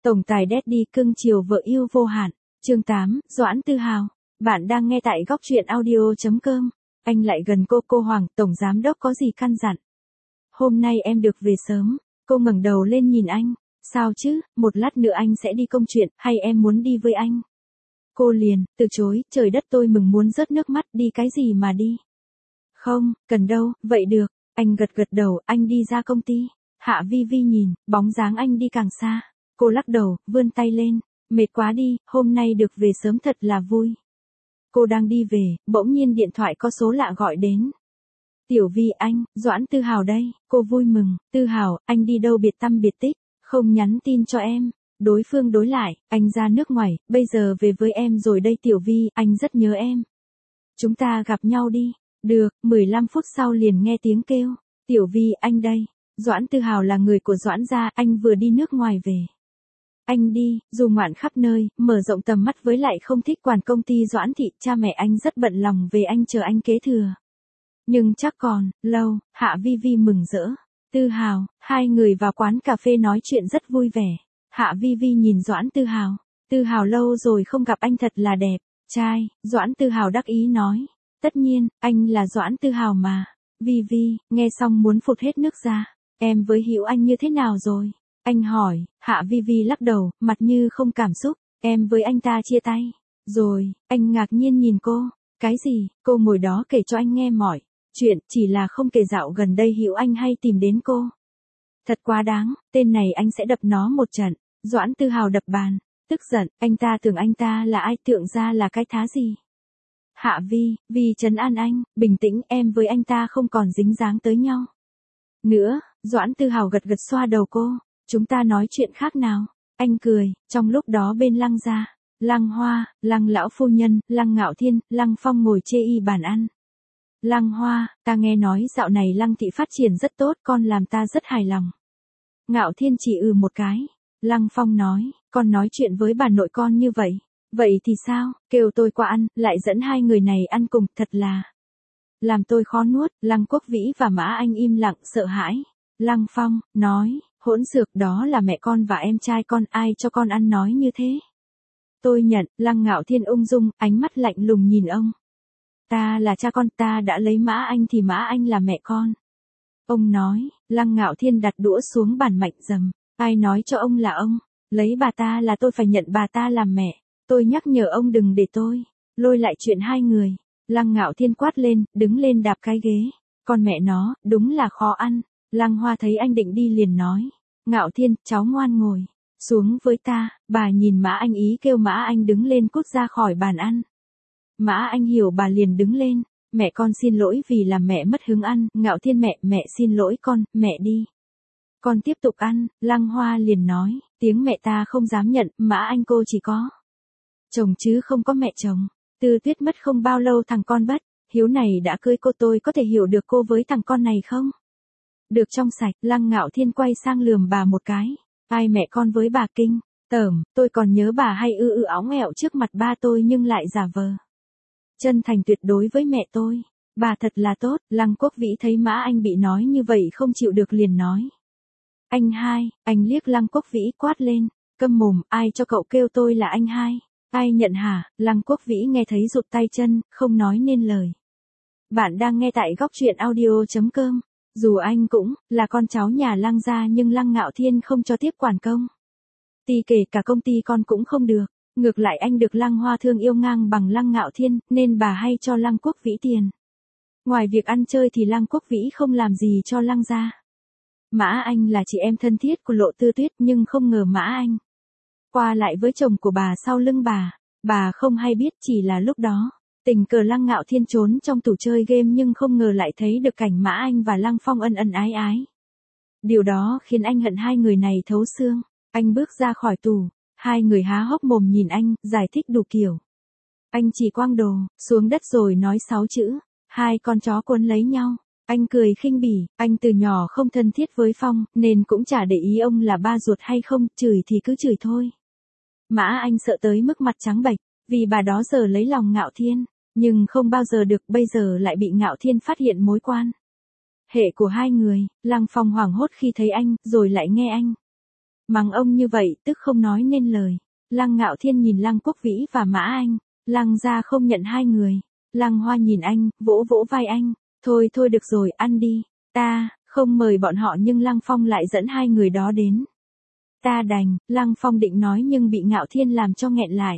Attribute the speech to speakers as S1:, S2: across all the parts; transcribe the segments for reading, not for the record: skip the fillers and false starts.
S1: Tổng tài Daddy cưng chiều vợ yêu vô hạn. Chương 8, Doãn Tư Hào. Bạn đang nghe tại góc truyện audio.com. Anh lại gần cô Hoàng, tổng giám đốc có gì căn dặn? Hôm nay em được về sớm. Cô ngẩng đầu lên nhìn anh. Sao chứ, một lát nữa anh sẽ đi công chuyện, hay em muốn đi với anh? Cô liền, từ chối, trời đất tôi mừng muốn rớt nước mắt, đi cái gì mà đi? Không, cần đâu, vậy được. Anh gật đầu, anh đi ra công ty. Hạ Vi Vi nhìn, bóng dáng anh đi càng xa. Cô lắc đầu, vươn tay lên. Mệt quá đi, hôm nay được về sớm thật là vui. Cô đang đi về, bỗng nhiên điện thoại có số lạ gọi đến. Tiểu Vi anh, Doãn Tư Hào đây. Cô vui mừng, Tư Hào, anh đi đâu biệt tăm biệt tích, không nhắn tin cho em. Đối phương đối lại, anh ra nước ngoài, bây giờ về với em rồi đây Tiểu Vi, anh rất nhớ em. Chúng ta gặp nhau đi. Được, 15 phút sau liền nghe tiếng kêu. Tiểu Vi anh đây. Doãn Tư Hào là người của Doãn gia, anh vừa đi nước ngoài về. Anh đi, dù ngoạn khắp nơi, mở rộng tầm mắt với lại không thích quản công ty Doãn thị, cha mẹ anh rất bận lòng về anh chờ anh kế thừa. Nhưng chắc còn, lâu, Hạ Vi Vi mừng rỡ. Tư Hào, hai người vào quán cà phê nói chuyện rất vui vẻ. Hạ Vi Vi nhìn Doãn Tư Hào. Tư Hào lâu rồi không gặp anh thật là đẹp, trai, Doãn Tư Hào đắc ý nói. Tất nhiên, anh là Doãn Tư Hào mà. Vi Vi, nghe xong muốn phụt hết nước ra. Em với Hữu Anh như thế nào rồi? Anh hỏi, Hạ Vi Vi lắc đầu, mặt như không cảm xúc. Em với anh ta chia tay. Rồi, anh ngạc nhiên nhìn cô. Cái gì? Cô ngồi đó kể cho anh nghe mọi chuyện, chỉ là không kể dạo gần đây Hữu Anh hay tìm đến cô. Thật quá đáng, tên này anh sẽ đập nó một trận. Doãn Tư Hào đập bàn, tức giận, anh ta tưởng anh ta là ai, tưởng ra là cái thá gì. Hạ Vi trấn an anh, bình tĩnh, em với anh ta không còn dính dáng tới nhau nữa. Doãn Tư Hào gật xoa đầu cô. Chúng ta nói chuyện khác nào. Anh cười, trong lúc đó bên Lăng gia, Lăng Hoa, Lăng lão phu nhân, Lăng Ngạo Thiên, Lăng Phong ngồi chê y bàn ăn. Lăng Hoa, ta nghe nói dạo này Lăng thị phát triển rất tốt, con làm ta rất hài lòng. Ngạo Thiên chỉ một cái. Lăng Phong nói, con nói chuyện với bà nội con như vậy. Vậy thì sao, kêu tôi qua ăn, lại dẫn hai người này ăn cùng, thật là làm tôi khó nuốt. Lăng Quốc Vĩ và Mã Anh im lặng sợ hãi. Lăng Phong nói, hỗn xược, đó là mẹ con và em trai con, ai cho con ăn nói như thế? Tôi nhận. Lăng Ngạo Thiên ung dung, ánh mắt lạnh lùng nhìn ông. Ta là cha con, ta đã lấy Mã Anh thì Mã Anh là mẹ con. Ông nói. Lăng Ngạo Thiên đặt đũa xuống bàn mạnh dầm. Ai nói cho ông là ông? Lấy bà ta là tôi phải nhận bà ta làm mẹ. Tôi nhắc nhở ông đừng để tôi lôi lại chuyện hai người. Lăng Ngạo Thiên quát lên, đứng lên đạp cái ghế. Con mẹ nó, đúng là khó ăn. Lăng Hoa thấy anh định đi liền nói. Ngạo Thiên, cháu ngoan ngồi xuống với ta. Bà nhìn Mã Anh ý kêu Mã Anh đứng lên cút ra khỏi bàn ăn. Mã Anh hiểu bà liền đứng lên. Mẹ con xin lỗi vì làm mẹ mất hứng ăn. Ngạo Thiên mẹ xin lỗi con, mẹ đi. Con tiếp tục ăn. Lăng Hoa liền nói, tiếng mẹ ta không dám nhận, Mã Anh cô chỉ có chồng chứ không có mẹ chồng. Tư Tuyết mất không bao lâu thằng con bất hiếu này đã cưới cô, tôi có thể hiểu được cô với thằng con này không? Được trong sạch. Lăng Ngạo Thiên quay sang lườm bà một cái. Ai mẹ con với bà kinh tởm, tôi còn nhớ bà hay óng ẹo trước mặt ba tôi nhưng lại giả vờ chân thành tuyệt đối với mẹ tôi. Bà thật là tốt. Lăng Quốc Vĩ thấy Mã Anh bị nói như vậy không chịu được liền nói. Anh hai. Anh liếc Lăng Quốc Vĩ quát lên. Câm mồm, ai cho cậu kêu tôi là anh hai? Ai nhận hả? Lăng Quốc Vĩ nghe thấy rụt tay chân, không nói nên lời. Bạn đang nghe tại góc truyện audio.com. Dù anh cũng là con cháu nhà Lăng gia nhưng Lăng Ngạo Thiên không cho tiếp quản công ty, kể cả công ty con cũng không được. Ngược lại anh được Lăng Hoa thương yêu ngang bằng Lăng Ngạo Thiên, nên bà hay cho Lăng Quốc Vĩ tiền. Ngoài việc ăn chơi thì Lăng Quốc Vĩ không làm gì cho Lăng gia. Mã Anh là chị em thân thiết của Lộ Tư Tuyết, nhưng không ngờ Mã Anh qua lại với chồng của bà sau lưng bà không hay biết, chỉ là lúc đó tình cờ Lăng Ngạo Thiên trốn trong tủ chơi game nhưng không ngờ lại thấy được cảnh Mã Anh và Lăng Phong ân ân ái ái. Điều đó khiến anh hận hai người này thấu xương. Anh bước ra khỏi tủ, hai người há hốc mồm nhìn anh, giải thích đủ kiểu. Anh chỉ quăng đồ xuống đất rồi nói 6 chữ, hai con chó cuốn lấy nhau. Anh cười khinh bỉ, anh từ nhỏ không thân thiết với Phong, nên cũng chả để ý ông là ba ruột hay không, chửi thì cứ chửi thôi. Mã Anh sợ tới mức mặt trắng bệch, vì bà đó giờ lấy lòng Ngạo Thiên, nhưng không bao giờ được, bây giờ lại bị Ngạo Thiên phát hiện mối quan hệ của hai người. Lăng Phong hoảng hốt khi thấy anh, rồi lại nghe anh Mắng ông như vậy tức không nói nên lời. Lăng Ngạo Thiên nhìn Lăng Quốc Vĩ và Mã Anh, Lăng gia không nhận hai người. Lăng Hoa nhìn anh, vỗ vỗ vai anh, thôi thôi được rồi, ăn đi, ta không mời bọn họ nhưng Lăng Phong lại dẫn hai người đó đến. Ta đành, Lăng Phong định nói nhưng bị Ngạo Thiên làm cho nghẹn lại.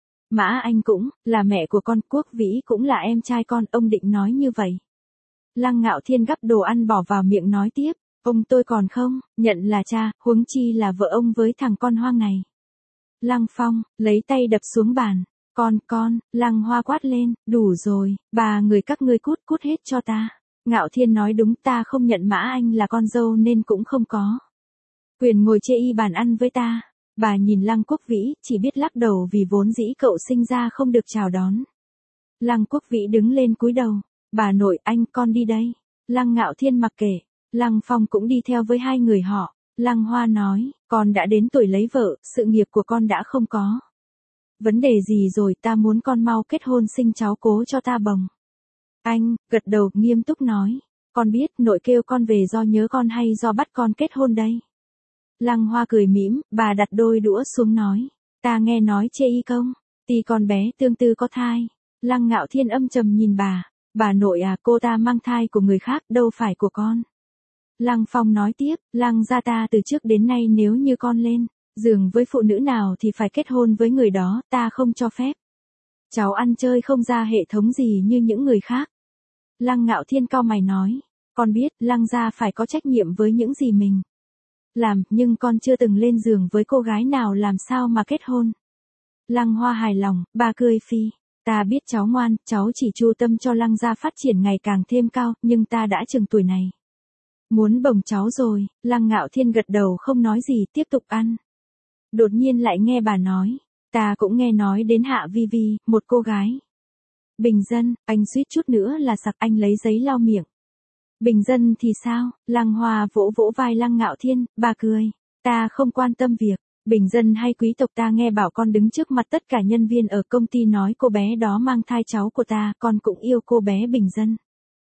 S1: Mã Anh cũng, là mẹ của con, Quốc Vĩ cũng là em trai con, ông định nói như vậy. Lăng Ngạo Thiên gắp đồ ăn bỏ vào miệng nói tiếp, ông tôi còn không, nhận là cha, huống chi là vợ ông với thằng con hoang này. Lăng Phong, lấy tay đập xuống bàn, con, Lăng Hoa quát lên, đủ rồi, ba người các ngươi cút cút hết cho ta. Ngạo Thiên nói đúng, ta không nhận Mã Anh là con dâu nên cũng không có quyền ngồi chê y bàn ăn với ta. Bà nhìn Lăng Quốc Vĩ, chỉ biết lắc đầu vì vốn dĩ cậu sinh ra không được chào đón. Lăng Quốc Vĩ đứng lên cúi đầu, bà nội, anh, con đi đây. Lăng Ngạo Thiên mặc kệ, Lăng Phong cũng đi theo với hai người họ. Lăng Hoa nói, con đã đến tuổi lấy vợ, sự nghiệp của con đã không có vấn đề gì rồi, ta muốn con mau kết hôn sinh cháu cố cho ta bồng. Anh, gật đầu, nghiêm túc nói, con biết nội kêu con về do nhớ con hay do bắt con kết hôn đây. Lăng Hoa cười mỉm, bà đặt đôi đũa xuống nói, ta nghe nói chê y công, tí con bé tương tư có thai. Lăng Ngạo Thiên âm trầm nhìn bà nội à, cô ta mang thai của người khác, đâu phải của con. Lăng Phong nói tiếp, Lăng gia ta từ trước đến nay nếu như con lên giường với phụ nữ nào thì phải kết hôn với người đó, ta không cho phép. Cháu ăn chơi không ra hệ thống gì như những người khác. Lăng Ngạo Thiên cau mày nói, con biết Lăng gia phải có trách nhiệm với những gì mình làm, nhưng con chưa từng lên giường với cô gái nào, làm sao mà kết hôn. Lăng Hoa hài lòng, bà cười phi, ta biết cháu ngoan, cháu chỉ chu tâm cho Lăng gia phát triển ngày càng thêm cao, nhưng ta đã chừng tuổi này muốn bồng cháu rồi. Lăng Ngạo Thiên gật đầu không nói gì, tiếp tục ăn. Đột nhiên lại nghe bà nói, ta cũng nghe nói đến Hạ Vi Vi, một cô gái bình dân. Anh suýt chút nữa là sặc, anh lấy giấy lau miệng. Bình dân thì sao? Lăng Hoa vỗ vỗ vai Lăng Ngạo Thiên, bà cười, ta không quan tâm việc bình dân hay quý tộc, ta nghe bảo con đứng trước mặt tất cả nhân viên ở công ty nói cô bé đó mang thai cháu của ta, con cũng yêu cô bé bình dân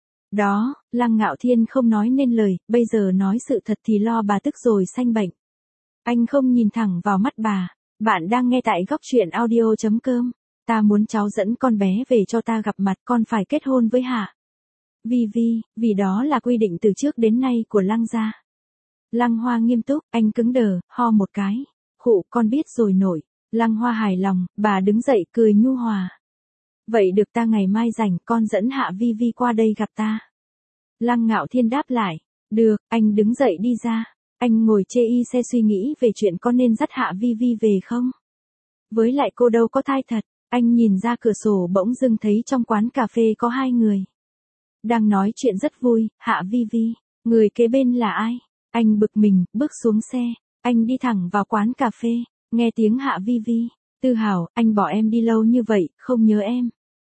S1: đó. Lăng Ngạo Thiên không nói nên lời, bây giờ nói sự thật thì lo bà tức rồi sanh bệnh. Anh không nhìn thẳng vào mắt bà. Bạn đang nghe tại góc truyện audio.com. Ta muốn cháu dẫn con bé về cho ta gặp mặt, con phải kết hôn với Hạ Vi Vi, vì đó là quy định từ trước đến nay của Lăng gia. Lăng Hoa nghiêm túc, anh cứng đờ, ho một cái. Khụ, con biết rồi nội. Lăng Hoa hài lòng, bà đứng dậy cười nhu hòa. Vậy được, ta ngày mai rảnh, con dẫn Hạ Vi Vi qua đây gặp ta. Lăng Ngạo Thiên đáp lại, được, anh đứng dậy đi ra. Anh ngồi chê y xe suy nghĩ về chuyện có nên dắt Hạ Vi Vi về không. Với lại cô đâu có thai thật. Anh nhìn ra cửa sổ bỗng dưng thấy trong quán cà phê có hai người đang nói chuyện rất vui. Hạ Vi Vi, người kế bên là ai? Anh bực mình, bước xuống xe. Anh đi thẳng vào quán cà phê, nghe tiếng Hạ Vi Vi. Tư Hào, anh bỏ em đi lâu như vậy, không nhớ em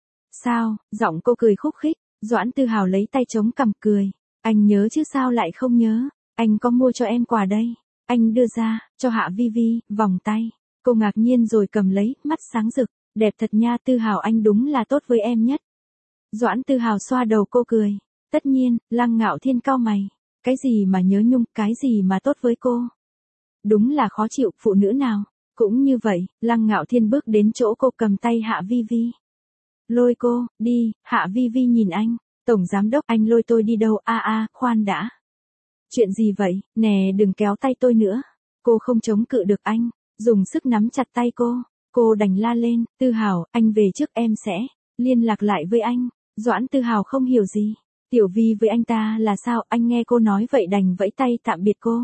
S1: sao? Giọng cô cười khúc khích. Doãn Tư Hào lấy tay chống cằm cười. Anh nhớ chứ sao lại không nhớ. Anh có mua cho em quà đây. Anh đưa ra, cho Hạ Vi Vi, vòng tay. Cô ngạc nhiên rồi cầm lấy, mắt sáng rực. Đẹp thật nha Tư Hào, anh đúng là tốt với em nhất. Doãn Tư Hào xoa đầu cô cười. Tất nhiên. Lăng Ngạo Thiên cau mày. Cái gì mà nhớ nhung, cái gì mà tốt với cô. Đúng là khó chịu, phụ nữ nào cũng như vậy. Lăng Ngạo Thiên bước đến chỗ cô, cầm tay Hạ Vi Vi. Lôi cô, đi. Hạ Vi Vi nhìn anh. Tổng giám đốc, anh lôi tôi đi đâu? Khoan đã. Chuyện gì vậy? Nè, đừng kéo tay tôi nữa. Cô không chống cự được anh, dùng sức nắm chặt tay cô. Cô đành la lên, Tư Hào, anh về trước, em sẽ liên lạc lại với anh. Doãn Tư Hào không hiểu gì. Tiểu Vi với anh ta là sao? Anh nghe cô nói vậy đành vẫy tay tạm biệt cô.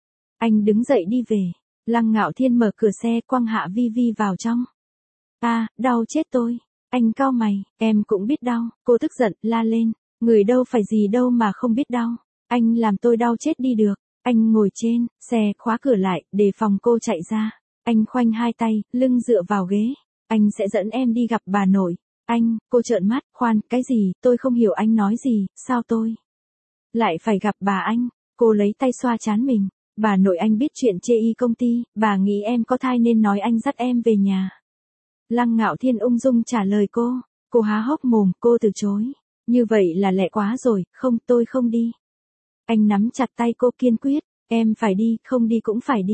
S1: Anh đứng dậy đi về. Lăng Ngạo Thiên mở cửa xe, quăng Hạ Vi Vi vào trong. Đau chết tôi. Anh cau mày, em cũng biết đau. Cô tức giận, la lên. Người đâu phải gì đâu mà không biết đau. Anh làm tôi đau chết đi được. Anh ngồi trên xe, khóa cửa lại, đề phòng cô chạy ra. Anh khoanh hai tay, lưng dựa vào ghế. Anh sẽ dẫn em đi gặp bà nội. Anh, cô trợn mắt, khoan, cái gì, tôi không hiểu anh nói gì, sao tôi lại phải gặp bà anh. Cô lấy tay xoa trán mình. Bà nội anh biết chuyện chê y công ty, bà nghĩ em có thai nên nói anh dắt em về nhà. Lăng Ngạo Thiên ung dung trả lời cô. Cô há hốc mồm, cô từ chối. Như vậy là lẹ quá rồi, không, tôi không đi. Anh nắm chặt tay cô kiên quyết, em phải đi, không đi cũng phải đi.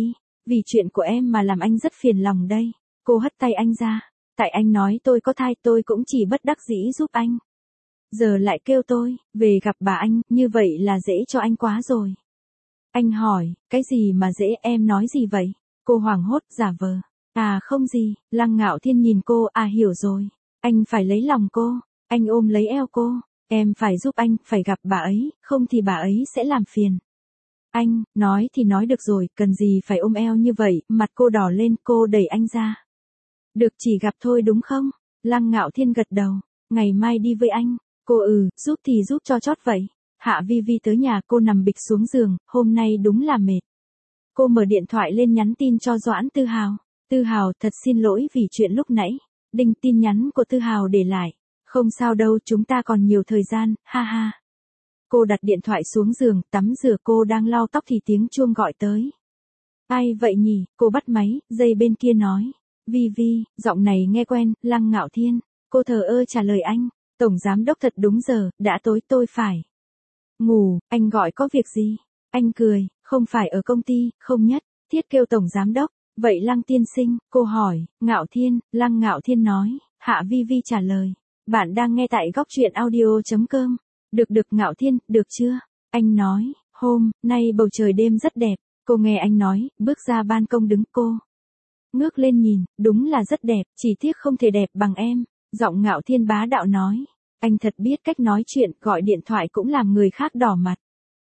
S1: vì chuyện của em mà làm anh rất phiền lòng đây. Cô hất tay anh ra. Tại anh nói tôi có thai tôi cũng chỉ bất đắc dĩ giúp anh. Giờ lại kêu tôi, về gặp bà anh, như vậy là dễ cho anh quá rồi. Anh hỏi, cái gì mà dễ em nói gì vậy? Cô hoảng hốt, giả vờ. À không gì, Lăng Ngạo Thiên nhìn cô, à hiểu rồi. Anh phải lấy lòng cô. Anh ôm lấy eo cô. Em phải giúp anh, phải gặp bà ấy, không thì bà ấy sẽ làm phiền. Anh, nói thì nói được rồi, cần gì phải ôm eo như vậy, mặt cô đỏ lên, cô đẩy anh ra. Được chỉ gặp thôi đúng không? Lăng Ngạo Thiên gật đầu, ngày mai đi với anh. Cô giúp thì giúp cho chót vậy. Hạ Vi Vi tới nhà cô nằm bịch xuống giường, hôm nay đúng là mệt. Cô mở điện thoại lên nhắn tin cho Doãn Tư Hào. Tư Hào thật xin lỗi vì chuyện lúc nãy. Đinh tin nhắn của Tư Hào để lại. Không sao đâu chúng ta còn nhiều thời gian, ha ha. Cô đặt điện thoại xuống giường, tắm rửa cô đang lau tóc thì tiếng chuông gọi tới. Ai vậy nhỉ, cô bắt máy, dây bên kia nói. Vi Vi, giọng này nghe quen, Lăng Ngạo Thiên. Cô thờ ơ trả lời anh. Tổng giám đốc thật đúng giờ, đã tối tôi phải ngủ, anh gọi có việc gì? Anh cười, không phải ở công ty, không nhất, thiết kêu tổng giám đốc. Vậy Lăng tiên sinh, cô hỏi, Ngạo Thiên, Lăng Ngạo Thiên nói, Hạ Vi Vi trả lời. Bạn đang nghe tại góc truyện audio.com. Được Ngạo Thiên, được chưa? Anh nói, hôm nay bầu trời đêm rất đẹp. Cô nghe anh nói, bước ra ban công đứng cô. Ngước lên nhìn, đúng là rất đẹp, chỉ tiếc không thể đẹp bằng em. Giọng Ngạo Thiên bá đạo nói. Anh thật biết cách nói chuyện, gọi điện thoại cũng làm người khác đỏ mặt.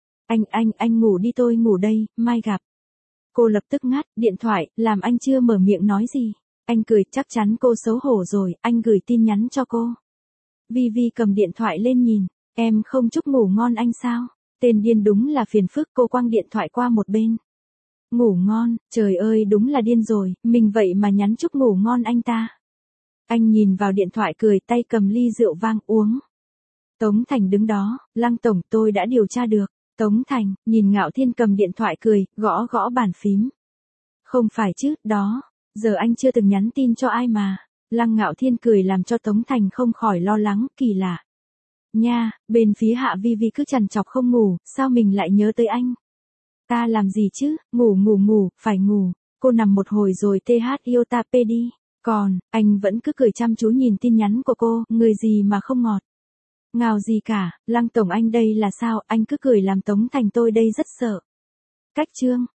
S1: Anh ngủ đi tôi ngủ đây, mai gặp. Cô lập tức ngắt điện thoại, làm anh chưa mở miệng nói gì. Anh cười, chắc chắn cô xấu hổ rồi, anh gửi tin nhắn cho cô. Vi Vi cầm điện thoại lên nhìn, em không chúc ngủ ngon anh sao? Tên điên đúng là phiền phức, cô quăng điện thoại qua một bên. Ngủ ngon, trời ơi đúng là điên rồi, mình vậy mà nhắn chúc ngủ ngon anh ta. Anh nhìn vào điện thoại cười, tay cầm ly rượu vang uống. Tống Thành đứng đó, Lăng tổng tôi đã điều tra được. Tống Thành, nhìn Ngạo Thiên cầm điện thoại cười, gõ gõ bàn phím. Không phải chứ, đó, giờ anh chưa từng nhắn tin cho ai mà. Lăng Ngạo Thiên cười làm cho Tống Thành không khỏi lo lắng, kỳ lạ. Nha, bên phía Hạ Vi Vi cứ trằn trọc không ngủ, sao mình lại nhớ tới anh? Ta làm gì chứ, ngủ, phải ngủ. Cô nằm một hồi rồi iota p đi. Còn, anh vẫn cứ cười chăm chú nhìn tin nhắn của cô, người gì mà không ngọt. Ngào gì cả, Lăng tổng anh đây là sao, anh cứ cười làm Tống Thành tôi đây rất sợ. Cách chương.